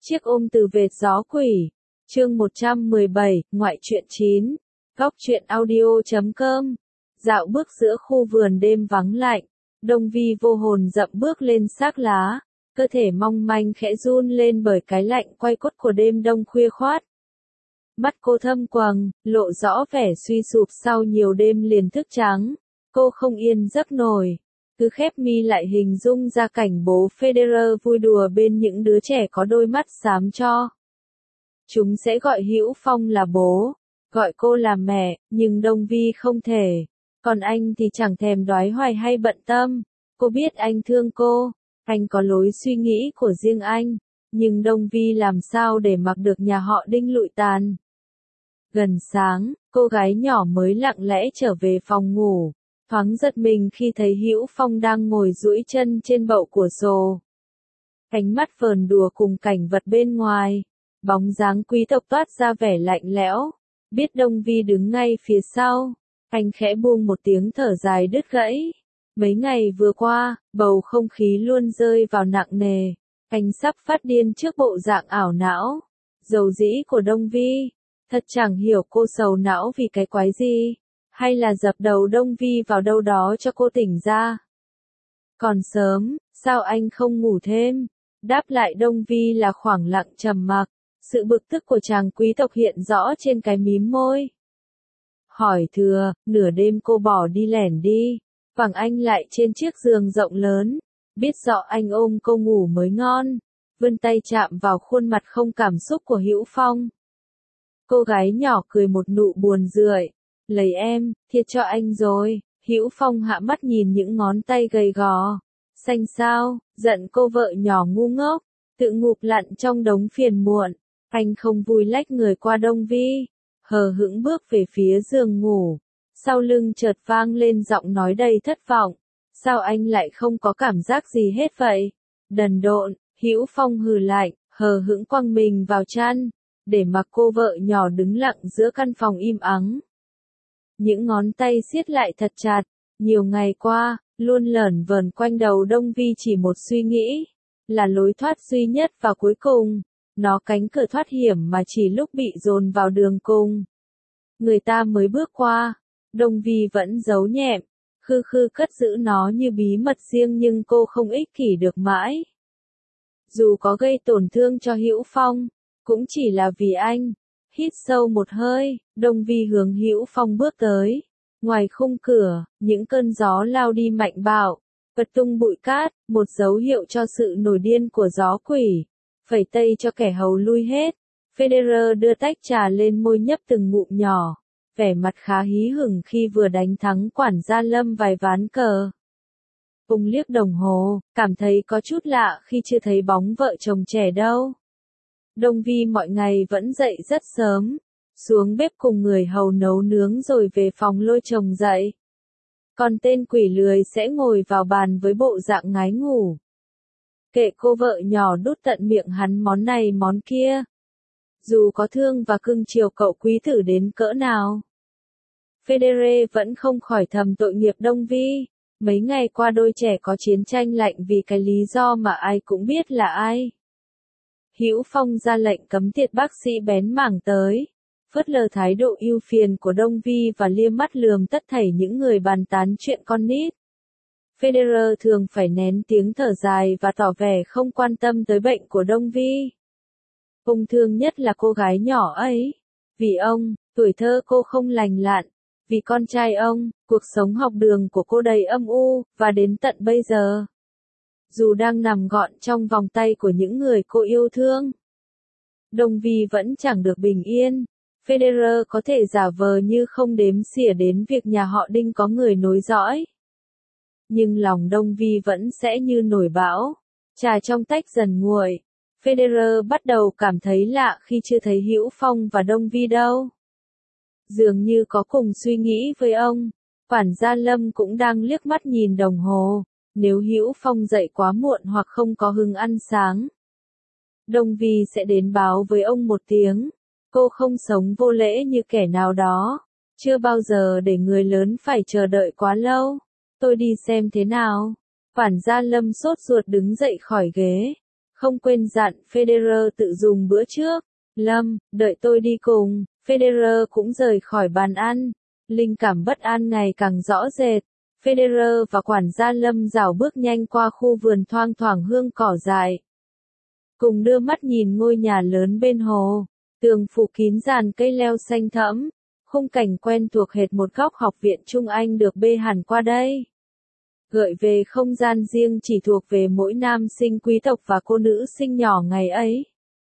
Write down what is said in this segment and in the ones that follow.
Chiếc ôm từ vệt gió quỷ. Chương 117, ngoại truyện 9. Góc truyện audio.com. Dạo bước giữa khu vườn đêm vắng lạnh, Đông Vi vô hồn dậm bước lên xác lá, cơ thể mong manh khẽ run lên bởi cái lạnh quay quất của đêm đông khuya khoát. Mắt cô thâm quầng, lộ rõ vẻ suy sụp sau nhiều đêm liền thức trắng. Cô không yên giấc nổi, cứ khép mi lại hình dung ra cảnh bố Federer vui đùa bên những đứa trẻ có đôi mắt xám cho. Chúng sẽ gọi Hữu Phong là bố, gọi cô là mẹ, nhưng Đông Vi không thể. Còn anh thì chẳng thèm đoái hoài hay bận tâm. Cô biết anh thương cô, anh có lối suy nghĩ của riêng anh, nhưng Đông Vi làm sao để mặc được nhà họ Đinh lụi tàn. Gần sáng, cô gái nhỏ mới lặng lẽ trở về phòng ngủ, thoáng giật mình khi thấy Hữu Phong đang ngồi duỗi chân trên bậu của sổ. Ánh mắt vờn đùa cùng cảnh vật bên ngoài, bóng dáng quý tộc toát ra vẻ lạnh lẽo. Biết Đông Vi đứng ngay phía sau, anh khẽ buông một tiếng thở dài đứt gãy. Mấy ngày vừa qua, bầu không khí luôn rơi vào nặng nề. Anh sắp phát điên trước bộ dạng ảo não, dầu dĩ của Đông Vi. Thật chẳng hiểu cô sầu não vì cái quái gì, hay là dập đầu Đông Vi vào đâu đó cho cô tỉnh ra. Còn sớm, sao anh không ngủ thêm? Đáp lại Đông Vi là khoảng lặng trầm mặc. Sự bực tức của chàng quý tộc hiện rõ trên cái mím môi. Hỏi thừa, nửa đêm cô bỏ đi lẻn đi, phẳng anh lại trên chiếc giường rộng lớn, biết rõ anh ôm cô ngủ mới ngon, vươn tay chạm vào khuôn mặt không cảm xúc của Hữu Phong. Cô gái nhỏ cười một nụ buồn rười, lấy em, thiệt cho anh rồi. Hữu Phong hạ mắt nhìn những ngón tay gầy gò, xanh xao, giận cô vợ nhỏ ngu ngốc, tự ngụp lặn trong đống phiền muộn. Anh không vui lách người qua Đông Vi, hờ hững bước về phía giường ngủ. Sau lưng chợt vang lên giọng nói đầy thất vọng. Sao anh lại không có cảm giác gì hết vậy? Đần độn, Hữu Phong hừ lạnh, hờ hững quăng mình vào chăn, để mặc cô vợ nhỏ đứng lặng giữa căn phòng im ắng. Những ngón tay siết lại thật chặt, nhiều ngày qua, luôn lởn vởn quanh đầu Đông Vi chỉ một suy nghĩ, là lối thoát duy nhất và cuối cùng. Nó cánh cửa thoát hiểm mà chỉ lúc bị dồn vào đường cùng. Người ta mới bước qua, Đông Vi vẫn giấu nhẹm, khư khư cất giữ nó như bí mật riêng nhưng cô không ích kỷ được mãi. Dù có gây tổn thương cho Hữu Phong, cũng chỉ là vì anh. Hít sâu một hơi, Đông Vi hướng Hữu Phong bước tới. Ngoài khung cửa, những cơn gió lao đi mạnh bạo, bật tung bụi cát, một dấu hiệu cho sự nổi điên của gió quỷ. Phẩy tay cho kẻ hầu lui hết. Federer đưa tách trà lên môi nhấp từng ngụm nhỏ, vẻ mặt khá hí hửng khi vừa đánh thắng quản gia Lâm vài ván cờ. Ông liếc đồng hồ, cảm thấy có chút lạ khi chưa thấy bóng vợ chồng trẻ đâu. Đông Vi mọi ngày vẫn dậy rất sớm, xuống bếp cùng người hầu nấu nướng rồi về phòng lôi chồng dậy. Còn tên quỷ lười sẽ ngồi vào bàn với bộ dạng ngái ngủ. Kệ cô vợ nhỏ đút tận miệng hắn món này món kia. Dù có thương và cưng chiều cậu quý tử đến cỡ nào. Federer vẫn không khỏi thầm tội nghiệp Đông Vi. Mấy ngày qua đôi trẻ có chiến tranh lạnh vì cái lý do mà ai cũng biết là ai. Hữu Phong ra lệnh cấm tiệt bác sĩ bén mảng tới, phớt lờ thái độ ưu phiền của Đông Vi và liếc mắt lườm tất thảy những người bàn tán chuyện con nít. Federer thường phải nén tiếng thở dài và tỏ vẻ không quan tâm tới bệnh của Đông Vi. Ông thương nhất là cô gái nhỏ ấy. Vì ông, tuổi thơ cô không lành lặn. Vì con trai ông, cuộc sống học đường của cô đầy âm u, và đến tận bây giờ. Dù đang nằm gọn trong vòng tay của những người cô yêu thương, Đông Vi vẫn chẳng được bình yên. Federer có thể giả vờ như không đếm xỉa đến việc nhà họ Đinh có người nối dõi. Nhưng lòng Đông Vi vẫn sẽ như nổi bão. Trà trong tách dần nguội. Federer bắt đầu cảm thấy lạ khi chưa thấy Hữu Phong và Đông Vi đâu. Dường như có cùng suy nghĩ với ông. Quản gia Lâm cũng đang liếc mắt nhìn đồng hồ. Nếu Hữu Phong dậy quá muộn hoặc không có hứng ăn sáng, Đông Vi sẽ đến báo với ông một tiếng. Cô không sống vô lễ như kẻ nào đó. Chưa bao giờ để người lớn phải chờ đợi quá lâu. Tôi đi xem thế nào. Quản gia Lâm sốt ruột đứng dậy khỏi ghế. Không quên dặn Federer tự dùng bữa trước. Lâm, đợi tôi đi cùng. Federer cũng rời khỏi bàn ăn. Linh cảm bất an ngày càng rõ rệt. Federer và quản gia Lâm rảo bước nhanh qua khu vườn thoang thoảng hương cỏ dại. Cùng đưa mắt nhìn ngôi nhà lớn bên hồ. Tường phủ kín dàn cây leo xanh thẫm. Khung cảnh quen thuộc hệt một góc học viện Trung Anh được bê hẳn qua đây. Gợi về không gian riêng chỉ thuộc về mỗi nam sinh quý tộc và cô nữ sinh nhỏ ngày ấy.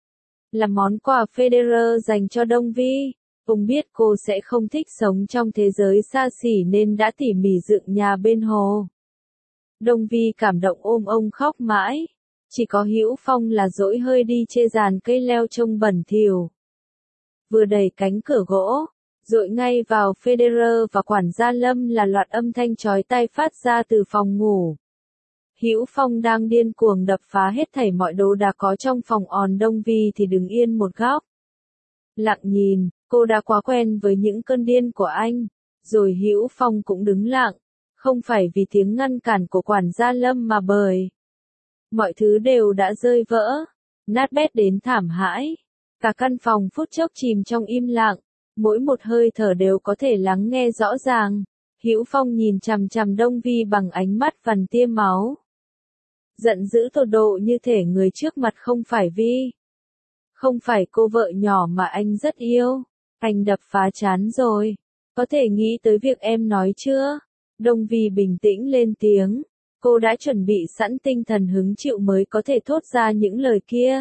Là món quà Federer dành cho Đông Vi. Ông biết cô sẽ không thích sống trong thế giới xa xỉ nên đã tỉ mỉ dựng nhà bên hồ. Đông Vi cảm động ôm ông khóc mãi. Chỉ có Hữu Phong là dỗi hơi đi chê dàn cây leo trông bẩn thỉu. Vừa đẩy cánh cửa gỗ, dội ngay vào Federer và quản gia Lâm là loạt âm thanh chói tai phát ra từ phòng ngủ. Hữu Phong đang điên cuồng đập phá hết thảy mọi đồ đạc có trong phòng, Đông Vi thì đứng yên một góc. Lặng nhìn, cô đã quá quen với những cơn điên của anh. Rồi Hữu Phong cũng đứng lặng, không phải vì tiếng ngăn cản của quản gia Lâm mà bởi mọi thứ đều đã rơi vỡ, nát bét đến thảm hãi. Cả căn phòng phút chốc chìm trong im lặng, mỗi một hơi thở đều có thể lắng nghe rõ ràng. Hữu Phong nhìn chằm chằm Đông Vi bằng ánh mắt vằn tia máu. Giận dữ tột độ, như thể người trước mặt không phải Vi. Không phải cô vợ nhỏ mà anh rất yêu. Anh đập phá chán rồi. Có thể nghĩ tới việc em nói chưa? Đông Vi bình tĩnh lên tiếng. Cô đã chuẩn bị sẵn tinh thần hứng chịu mới có thể thốt ra những lời kia.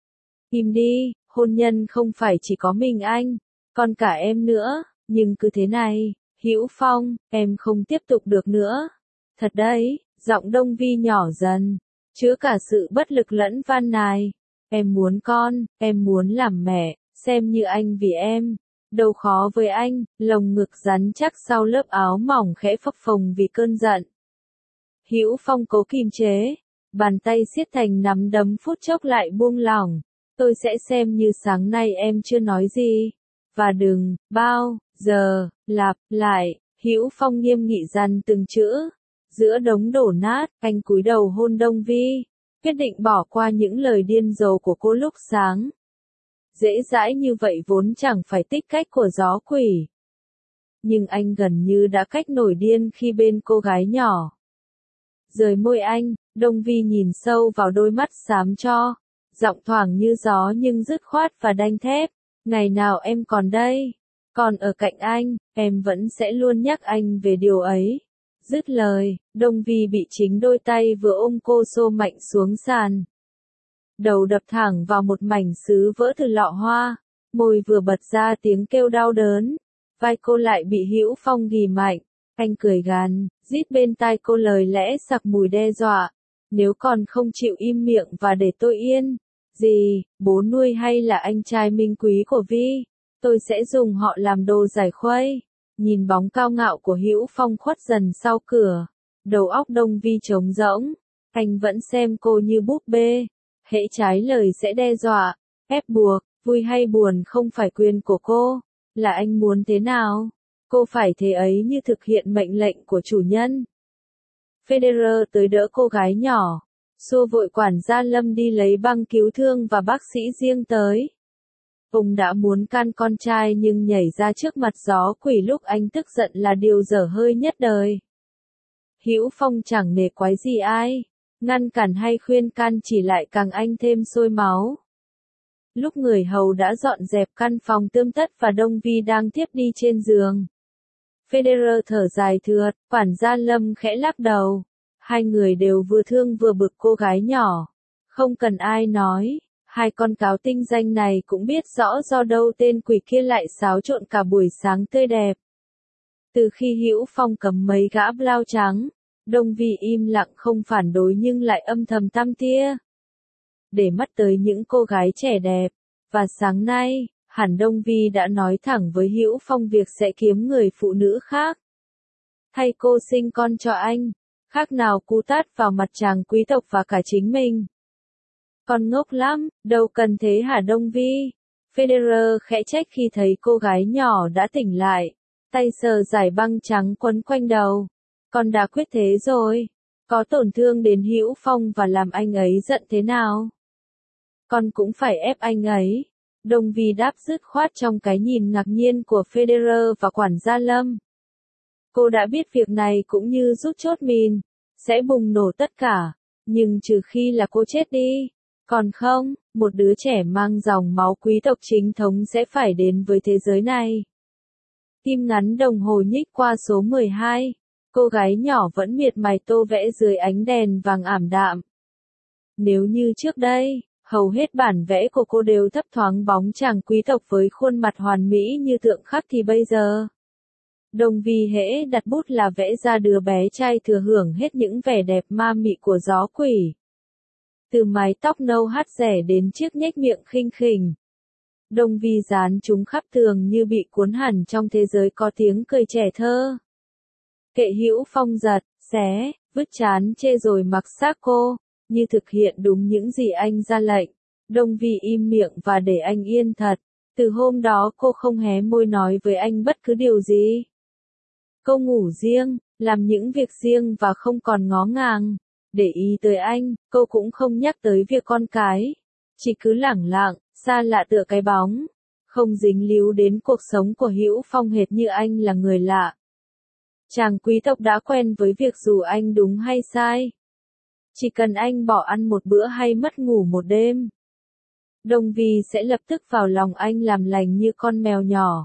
Im đi, hôn nhân không phải chỉ có mình anh, còn cả em nữa. Nhưng cứ thế này, Hữu Phong, em không tiếp tục được nữa. Thật đấy, giọng Đông Vi nhỏ dần, chứa cả sự bất lực lẫn van nài. Em muốn con, em muốn làm mẹ, xem như anh vì em. Đâu khó với anh, lồng ngực rắn chắc sau lớp áo mỏng khẽ phập phồng vì cơn giận. Hữu Phong cố kiềm chế, bàn tay siết thành nắm đấm phút chốc lại buông lỏng. Tôi sẽ xem như sáng nay em chưa nói gì. Và đừng bao giờ lặp lại. Hữu Phong nghiêm nghị dằn từng chữ. Giữa đống đổ nát, anh cúi đầu hôn Đông Vi, quyết định bỏ qua những lời điên rồ của cô lúc sáng. Dễ dãi như vậy vốn chẳng phải tích cách của gió quỷ. Nhưng anh gần như đã cách nổi điên khi bên cô gái nhỏ. Rời môi anh, Đông Vi nhìn sâu vào đôi mắt xám cho, giọng thoảng như gió nhưng dứt khoát và đanh thép. Ngày nào em còn đây, còn ở cạnh anh, em vẫn sẽ luôn nhắc anh về điều ấy. Dứt lời, Đông Vi bị chính đôi tay vừa ôm cô xô mạnh xuống sàn. Đầu đập thẳng vào một mảnh sứ vỡ từ lọ hoa, môi vừa bật ra tiếng kêu đau đớn. Vai cô lại bị Hữu Phong ghì mạnh. Anh cười gằn, rít bên tai cô lời lẽ sặc mùi đe dọa. Nếu còn không chịu im miệng và để tôi yên, gì, bố nuôi hay là anh trai minh quý của Vi, tôi sẽ dùng họ làm đồ giải khuây. Nhìn bóng cao ngạo của Hữu Phong khuất dần sau cửa, đầu óc Đông Vi trống rỗng. Anh vẫn xem cô như búp bê, hễ trái lời sẽ đe dọa, ép buộc. Vui hay buồn không phải quyền của cô, là anh muốn thế nào, cô phải thế ấy như thực hiện mệnh lệnh của chủ nhân. Federer tới đỡ cô gái nhỏ, xua vội quản gia Lâm đi lấy băng cứu thương và bác sĩ riêng tới. Ông đã muốn can con trai nhưng nhảy ra trước mặt gió quỷ lúc anh tức giận là điều dở hơi nhất đời. Hữu Phong chẳng nể quái gì ai, ngăn cản hay khuyên can chỉ lại càng anh thêm sôi máu. Lúc người hầu đã dọn dẹp căn phòng tươm tất và Đông Vi đang thiếp đi trên giường, Federer thở dài thượt, quản gia Lâm khẽ lắc đầu. Hai người đều vừa thương vừa bực cô gái nhỏ. Không cần ai nói, hai con cáo tinh danh này cũng biết rõ do đâu tên quỷ kia lại xáo trộn cả buổi sáng tươi đẹp. Từ khi Hữu Phong cầm mấy gã blau trắng, Đông Vi im lặng không phản đối nhưng lại âm thầm tăm tia. Để mắt tới những cô gái trẻ đẹp, và sáng nay, hẳn Đông Vi đã nói thẳng với Hữu Phong việc sẽ kiếm người phụ nữ khác. Thay cô sinh con cho anh, khác nào cú tát vào mặt chàng quý tộc và cả chính mình. Con ngốc lắm, đâu cần thế hả Đông Vi? Federer khẽ trách khi thấy cô gái nhỏ đã tỉnh lại, tay sờ dải băng trắng quấn quanh đầu. Con đã quyết thế rồi, có tổn thương đến Hữu Phong và làm anh ấy giận thế nào? con cũng phải ép anh ấy. Đông Vi đáp dứt khoát trong cái nhìn ngạc nhiên của Federer và quản gia Lâm. Cô đã biết việc này cũng như rút chốt mìn, sẽ bùng nổ tất cả, nhưng trừ khi là cô chết đi. Còn không, một đứa trẻ mang dòng máu quý tộc chính thống sẽ phải đến với thế giới này. Tim ngắn đồng hồ nhích qua số 12. Cô gái nhỏ vẫn miệt mài tô vẽ dưới ánh đèn vàng ảm đạm. Nếu như trước đây, hầu hết bản vẽ của cô đều thấp thoáng bóng chàng quý tộc với khuôn mặt hoàn mỹ như tượng khắc thì bây giờ. Đông Vi hễ đặt bút là vẽ ra đứa bé trai thừa hưởng hết những vẻ đẹp ma mị của gió quỷ. Từ mái tóc nâu hắt rẻ đến chiếc nhếch miệng khinh khỉnh. Đông Vi dán chúng khắp tường như bị cuốn hẳn trong thế giới có tiếng cười trẻ thơ. Kệ Hữu Phong giật, xé, vứt chán chê rồi mặc xác cô, như thực hiện đúng những gì anh ra lệnh. Đông Vi im miệng và để anh yên thật. Từ hôm đó cô không hé môi nói với anh bất cứ điều gì. Cô ngủ riêng, làm những việc riêng và không còn ngó ngàng để ý tới anh, cô cũng không nhắc tới việc con cái. Chỉ cứ lẳng lặng, xa lạ tựa cái bóng, không dính líu đến cuộc sống của Hữu Phong hệt như anh là người lạ. Chàng quý tộc đã quen với việc dù anh đúng hay sai. Chỉ cần anh bỏ ăn một bữa hay mất ngủ một đêm, Đông Vi sẽ lập tức vào lòng anh làm lành như con mèo nhỏ.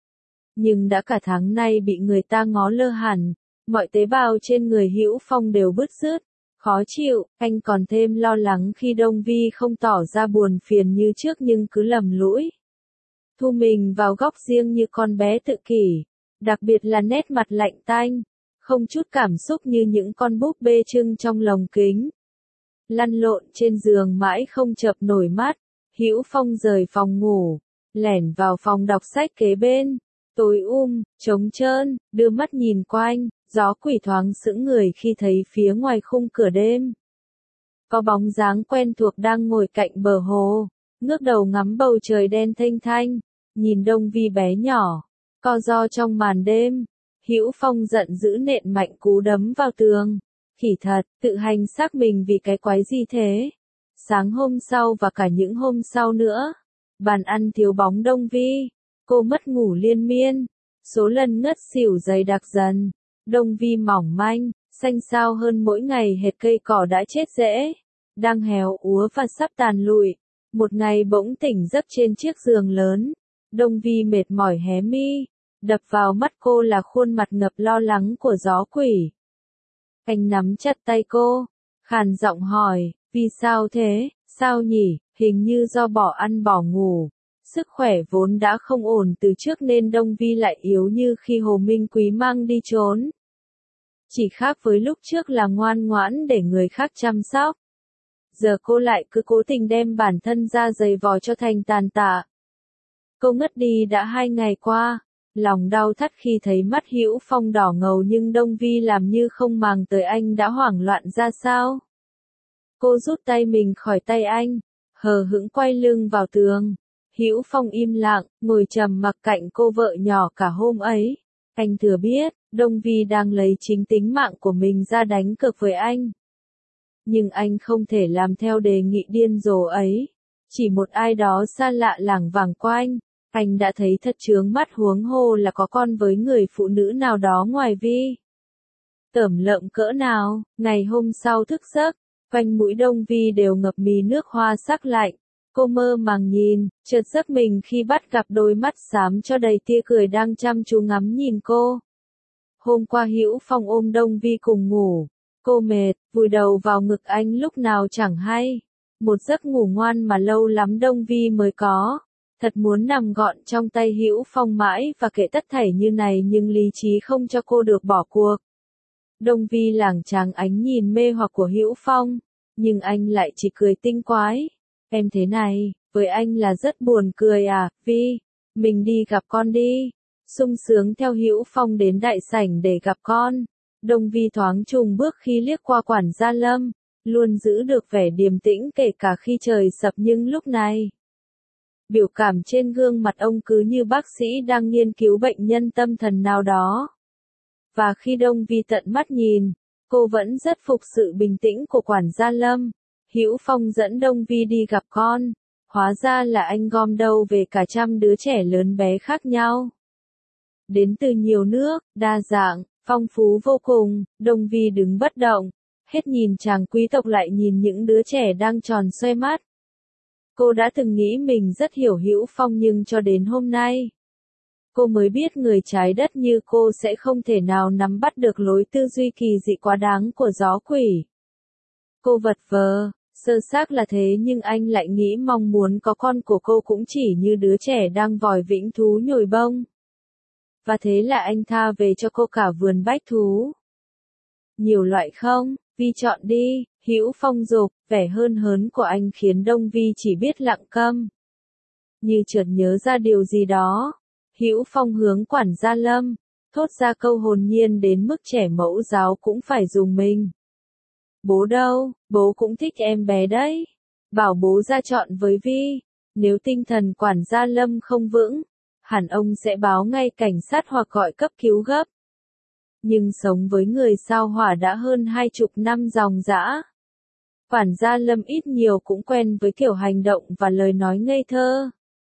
Nhưng đã cả tháng nay bị người ta ngó lơ hẳn, mọi tế bào trên người Hữu Phong đều bứt rứt, khó chịu, anh còn thêm lo lắng khi Đông Vi không tỏ ra buồn phiền như trước nhưng cứ lầm lũi. Thu mình vào góc riêng như con bé tự kỷ, đặc biệt là nét mặt lạnh tanh, không chút cảm xúc như những con búp bê trưng trong lồng kính. Lăn lộn trên giường mãi không chợp nổi mắt, Hữu Phong rời phòng ngủ, lẻn vào phòng đọc sách kế bên. Tối trống trơn, đưa mắt nhìn quanh, gió quỷ thoáng sững người khi thấy phía ngoài khung cửa đêm. Có bóng dáng quen thuộc đang ngồi cạnh bờ hồ, ngước đầu ngắm bầu trời đen thênh thanh, nhìn Đông Vi bé nhỏ, co ro trong màn đêm. Hữu Phong giận dữ nện mạnh cú đấm vào tường. Khỉ thật, tự hành xác mình vì cái quái gì thế? Sáng hôm sau và cả những hôm sau nữa, bàn ăn thiếu bóng Đông Vi. Cô mất ngủ liên miên, số lần ngất xỉu dày đặc dần. Đông Vi mỏng manh, xanh xao hơn mỗi ngày hệt cây cỏ đã chết rễ, đang héo úa và sắp tàn lụi. Một ngày bỗng tỉnh giấc trên chiếc giường lớn. Đông Vi mệt mỏi hé mi, đập vào mắt cô là khuôn mặt ngập lo lắng của gió quỷ. Anh nắm chặt tay cô, khàn giọng hỏi, vì sao thế, sao nhỉ, hình như do bỏ ăn bỏ ngủ. Sức khỏe vốn đã không ổn từ trước nên Đông Vi lại yếu như khi Hồ Minh Quý mang đi trốn. Chỉ khác với lúc trước là ngoan ngoãn để người khác chăm sóc. Giờ cô lại cứ cố tình đem bản thân ra giày vò cho thành tàn tạ. Cô ngất đi đã 2 ngày qua, lòng đau thắt khi thấy mắt Hữu Phong đỏ ngầu nhưng Đông Vi làm như không màng tới anh đã hoảng loạn ra sao. Cô rút tay mình khỏi tay anh, hờ hững quay lưng vào tường. Hữu Phong im lặng, ngồi trầm mặc cạnh cô vợ nhỏ cả hôm ấy. Anh thừa biết, Đông Vi đang lấy chính tính mạng của mình ra đánh cược với anh. Nhưng anh không thể làm theo đề nghị điên rồ ấy. Chỉ một ai đó xa lạ lảng vảng quanh, anh đã thấy thật chướng mắt huống hồ là có con với người phụ nữ nào đó ngoài Vi. Tởm lợm cỡ nào, ngày hôm sau thức giấc, quanh mũi Đông Vi đều ngập mì nước hoa sắc lạnh. Cô mơ màng nhìn, chợt giật mình khi bắt gặp đôi mắt xám cho đầy tia cười đang chăm chú ngắm nhìn cô. Hôm qua Hữu Phong ôm Đông Vi cùng ngủ. Cô mệt, vùi đầu vào ngực anh lúc nào chẳng hay. Một giấc ngủ ngoan mà lâu lắm Đông Vi mới có. Thật muốn nằm gọn trong tay Hữu Phong mãi và kệ tất thảy như này nhưng lý trí không cho cô được bỏ cuộc. Đông Vi lảng tráng ánh nhìn mê hoặc của Hữu Phong, nhưng anh lại chỉ cười tinh quái. Em thế này, với anh là rất buồn cười à, Vi, mình đi gặp con đi. Sung sướng theo Hữu Phong đến đại sảnh để gặp con. Đông Vi thoáng chùng bước khi liếc qua quản gia Lâm, luôn giữ được vẻ điềm tĩnh kể cả khi trời sập nhưng lúc này. Biểu cảm trên gương mặt ông cứ như bác sĩ đang nghiên cứu bệnh nhân tâm thần nào đó. Và khi Đông Vi tận mắt nhìn, cô vẫn rất phục sự bình tĩnh của quản gia Lâm. Hữu Phong dẫn Đông Vi đi gặp con, hóa ra là anh gom đâu về cả trăm đứa trẻ lớn bé khác nhau. Đến từ nhiều nước, đa dạng, phong phú vô cùng. Đông Vi đứng bất động, hết nhìn chàng quý tộc lại nhìn những đứa trẻ đang tròn xoe mắt. Cô đã từng nghĩ mình rất hiểu Hữu Phong nhưng cho đến hôm nay, cô mới biết người trái đất như cô sẽ không thể nào nắm bắt được lối tư duy kỳ dị quá đáng của gió quỷ. Cô vật vờ, sơ xác là thế nhưng anh lại nghĩ mong muốn có con của cô cũng chỉ như đứa trẻ đang vòi vĩnh thú nhồi bông. Và thế là anh tha về cho cô cả vườn bách thú. Nhiều loại không, Vi chọn đi, Hữu Phong dục, vẻ hơn hớn của anh khiến Đông Vi chỉ biết lặng câm. Như chợt nhớ ra điều gì đó, Hữu Phong hướng quản gia Lâm, thốt ra câu hồn nhiên đến mức trẻ mẫu giáo cũng phải dùng mình. Bố đâu, bố cũng thích em bé đấy. Bảo bố ra chọn với Vi, nếu tinh thần quản gia Lâm không vững, hẳn ông sẽ báo ngay cảnh sát hoặc gọi cấp cứu gấp. Nhưng sống với người sao Hỏa đã hơn 20 năm ròng rã. Quản gia Lâm ít nhiều cũng quen với kiểu hành động và lời nói ngây thơ.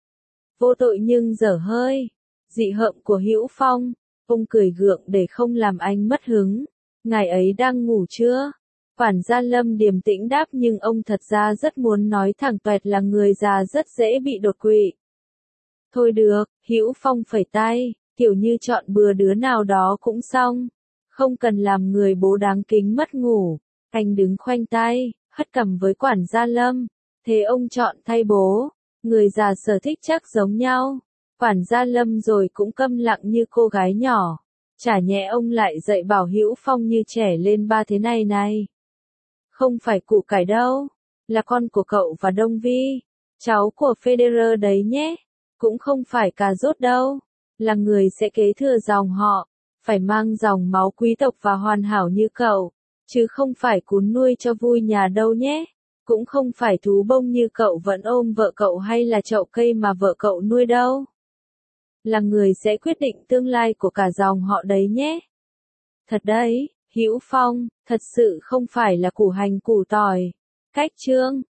Vô tội nhưng dở hơi. Dị hợm của Hữu Phong, ông cười gượng để không làm anh mất hứng. Ngài ấy đang ngủ chưa? Quản gia Lâm điềm tĩnh đáp nhưng ông thật ra rất muốn nói thẳng toẹt là người già rất dễ bị đột quỵ. Thôi được, Hữu Phong phẩy tay, kiểu như chọn bừa đứa nào đó cũng xong. Không cần làm người bố đáng kính mất ngủ. Anh đứng khoanh tay, hất cằm với quản gia Lâm. Thế ông chọn thay bố. Người già sở thích chắc giống nhau. Quản gia Lâm rồi cũng câm lặng như cô gái nhỏ. Chả nhẽ ông lại dạy bảo Hữu Phong như trẻ lên ba thế này này. Không phải củ cải đâu. Là con của cậu và Đông Vi. Cháu của Federer đấy nhé. Cũng không phải cà rốt đâu. Là người sẽ kế thừa dòng họ. Phải mang dòng máu quý tộc và hoàn hảo như cậu. Chứ không phải cún nuôi cho vui nhà đâu nhé. Cũng không phải thú bông như cậu vẫn ôm vợ cậu hay là chậu cây mà vợ cậu nuôi đâu. Là người sẽ quyết định tương lai của cả dòng họ đấy nhé. Thật đấy, Hữu Phong, thật sự không phải là củ hành củ tỏi. Cách chương